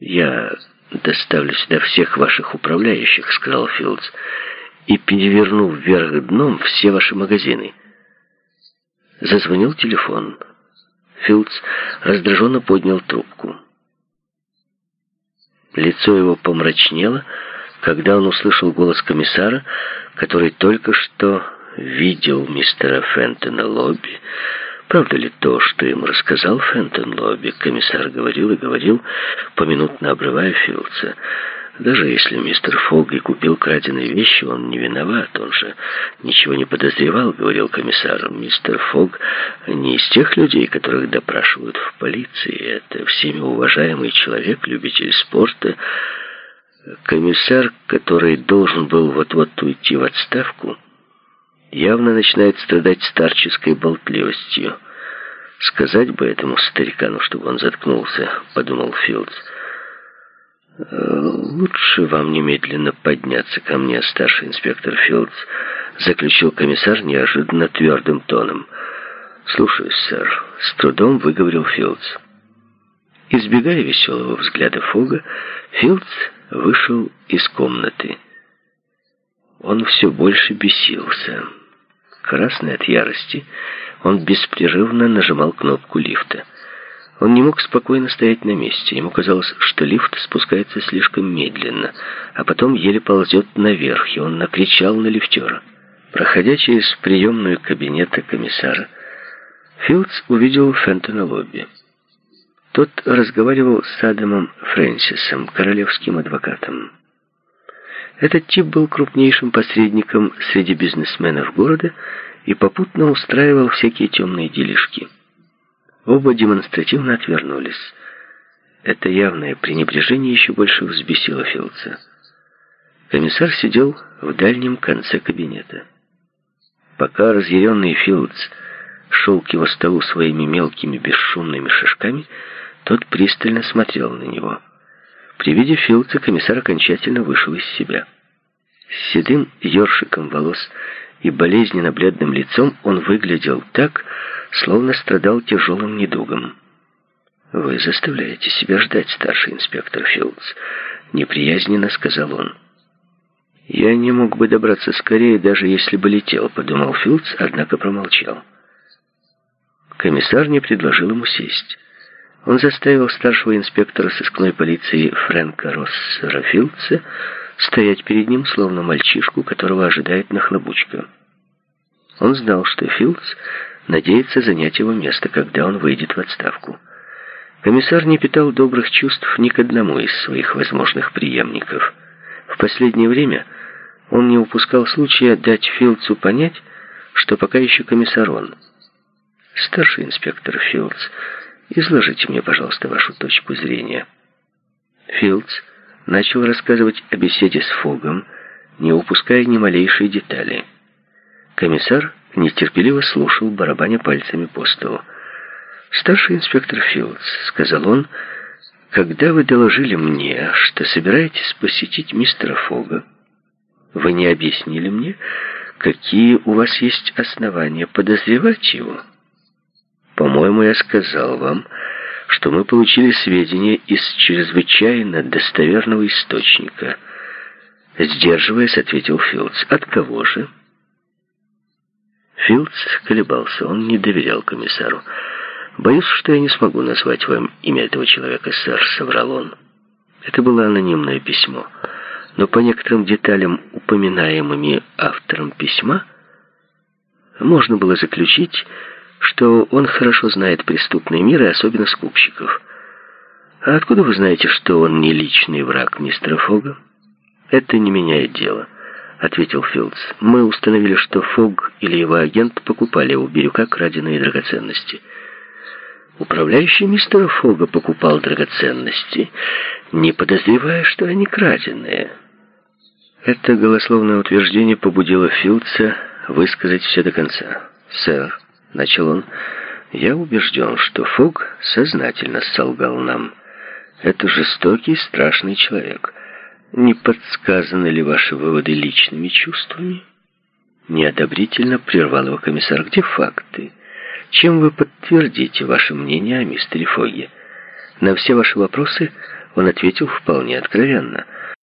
«Я доставлю сюда всех ваших управляющих», — сказал Филдс, «и переверну вверх дном все ваши магазины». Зазвонил телефон. Филдс раздраженно поднял трубку. Лицо его помрачнело, когда он услышал голос комиссара, который только что видел мистера Фентона Лобби. Правда ли то, что ему рассказал Фентон Лобби? Комиссар говорил и говорил, поминутно обрывая Филдса. Даже если мистер Фогг и купил краденые вещи, он не виноват, он же ничего не подозревал, говорил комиссар. Мистер Фогг не из тех людей, которых допрашивают в полиции. Это всеми уважаемый человек, любитель спорта. Комиссар, который должен был вот-вот уйти в отставку, явно начинает страдать старческой болтливостью. «Сказать бы этому старикану, чтобы он заткнулся», — подумал Филдс. «Лучше вам немедленно подняться ко мне, старший инспектор Филдс», — заключил комиссар неожиданно твердым тоном. «Слушаюсь, сэр», — с трудом выговорил Филдс. Избегая веселого взгляда Фогга, Филдс вышел из комнаты. Он все больше бесился. Красный от ярости, он беспрерывно нажимал кнопку лифта. Он не мог спокойно стоять на месте. Ему казалось, что лифт спускается слишком медленно, а потом еле ползет наверх, и он накричал на лифтера. Проходя через приемную кабинета комиссара, Филдс увидел Фентона Лобби. Тот разговаривал с Адамом Фрэнсисом, королевским адвокатом. Этот тип был крупнейшим посредником среди бизнесменов города и попутно устраивал всякие темные делишки. Оба демонстративно отвернулись. Это явное пренебрежение еще больше взбесило Филдса. Комиссар сидел в дальнем конце кабинета. Пока разъяренный Филдс шел к его столу своими мелкими бесшумными шажками, тот пристально смотрел на него. При виде Филдса комиссар окончательно вышел из себя. С седым ёршиком волос и болезненно бледным лицом он выглядел так, словно страдал тяжелым недугом. «Вы заставляете себя ждать, старший инспектор Филдс», — неприязненно сказал он. «Я не мог бы добраться скорее, даже если бы летел», — подумал Филдс, однако промолчал. Комиссар не предложил ему сесть. Он заставил старшего инспектора сыскной полиции Фрэнка Россера Филдса стоять перед ним, словно мальчишку, которого ожидает нахлобучка. Он знал, что Филдс надеется занять его место, когда он выйдет в отставку. Комиссар не питал добрых чувств ни к одному из своих возможных преемников. В последнее время он не упускал случая дать Филдсу понять, что пока еще комиссар он. «Старший инспектор Филдс, изложите мне, пожалуйста, вашу точку зрения». Филдс начал рассказывать о беседе с Фоггом, не упуская ни малейшей детали. Комиссар нетерпеливо слушал, барабаня пальцами по столу. «Старший инспектор Филдс», — сказал он, — «когда вы доложили мне, что собираетесь посетить мистера Фогга, вы не объяснили мне, какие у вас есть основания подозревать его. По-моему, я сказал вам, что мы получили сведения из чрезвычайно достоверного источника». Сдерживаясь, ответил Филдс. «От кого же?» Филдс колебался, он не доверял комиссару. «Боюсь, что я не смогу назвать вам имя этого человека, сэр», — соврал он. Это было анонимное письмо, но по некоторым деталям, упоминаемыми автором письма, можно было заключить, что он хорошо знает преступный мир и особенно скупщиков. «А откуда вы знаете, что он не личный враг мистера Фогга?» «Это не меняет дело», — ответил Филдс. «Мы установили, что Фогг или его агент покупали у Бирюка краденые драгоценности». Управляющий мистера Фогга покупал драгоценности, не подозревая, что они краденые. Это голословное утверждение побудило Филдса высказать все до конца. «Сэр», — начал он, — «я убежден, что Фогг сознательно солгал нам. Это жестокий, страшный человек. Не подсказаны ли ваши выводы личными чувствами?» Неодобрительно прервал его комиссар. «Где факты? Чем вы подтвердите ваше мнение о мистере Фогге? На все ваши вопросы Он ответил вполне откровенно.